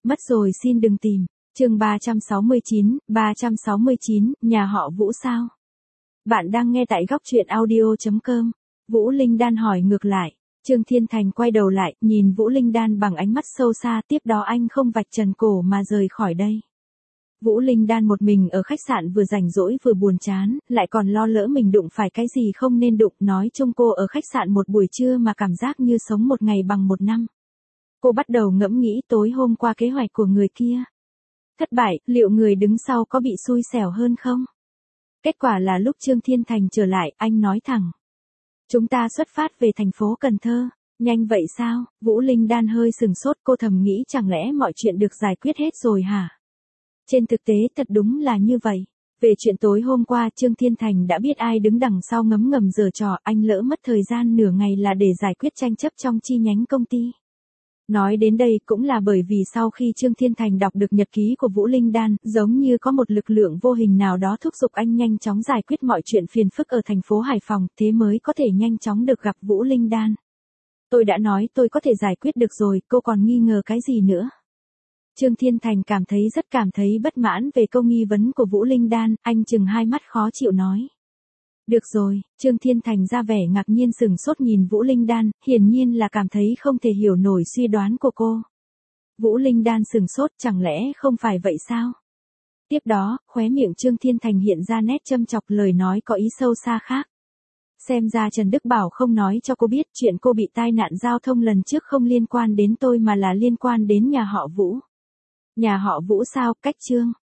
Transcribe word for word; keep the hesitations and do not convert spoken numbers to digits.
Mất rồi xin đừng tìm. Chương ba trăm sáu mươi chín, ba trăm sáu mươi chín, nhà họ Vũ sao? Bạn đang nghe tại góc truyện audio chấm com. Vũ Linh Đan hỏi ngược lại. Trương Thiên Thành quay đầu lại, nhìn Vũ Linh Đan bằng ánh mắt sâu xa, tiếp đó anh không vạch trần cổ mà rời khỏi đây. Vũ Linh Đan một mình ở khách sạn vừa rảnh rỗi vừa buồn chán, lại còn lo lỡ mình đụng phải cái gì không nên đụng, nói chung cô ở khách sạn một buổi trưa mà cảm giác như sống một ngày bằng một năm. Cô bắt đầu ngẫm nghĩ tối hôm qua kế hoạch của người kia. Thất bại, liệu người đứng sau có bị xui xẻo hơn không? Kết quả là lúc Trương Thiên Thành trở lại, anh nói thẳng. Chúng ta xuất phát về thành phố Cần Thơ. Nhanh vậy sao? Vũ Linh Đan hơi sừng sốt, cô thầm nghĩ chẳng lẽ mọi chuyện được giải quyết hết rồi hả? Trên thực tế thật đúng là như vậy. Về chuyện tối hôm qua Trương Thiên Thành đã biết ai đứng đằng sau ngấm ngầm giở trò, anh lỡ mất thời gian nửa ngày là để giải quyết tranh chấp trong chi nhánh công ty. Nói đến đây cũng là bởi vì sau khi Trương Thiên Thành đọc được nhật ký của Vũ Linh Đan, giống như có một lực lượng vô hình nào đó thúc giục anh nhanh chóng giải quyết mọi chuyện phiền phức ở thành phố Hải Phòng, thế mới có thể nhanh chóng được gặp Vũ Linh Đan. Tôi đã nói tôi có thể giải quyết được rồi, cô còn nghi ngờ cái gì nữa? Trương Thiên Thành cảm thấy rất cảm thấy bất mãn về câu nghi vấn của Vũ Linh Đan, anh chừng hai mắt khó chịu nói. Được rồi, Trương Thiên Thành ra vẻ ngạc nhiên sừng sốt nhìn Vũ Linh Đan, hiển nhiên là cảm thấy không thể hiểu nổi suy đoán của cô. Vũ Linh Đan sừng sốt, chẳng lẽ không phải vậy sao? Tiếp đó, khóe miệng Trương Thiên Thành hiện ra nét châm chọc, lời nói có ý sâu xa khác. Xem ra Trần Đức Bảo không nói cho cô biết chuyện cô bị tai nạn giao thông lần trước không liên quan đến tôi mà là liên quan đến nhà họ Vũ. Nhà họ Vũ sao? Cách Trương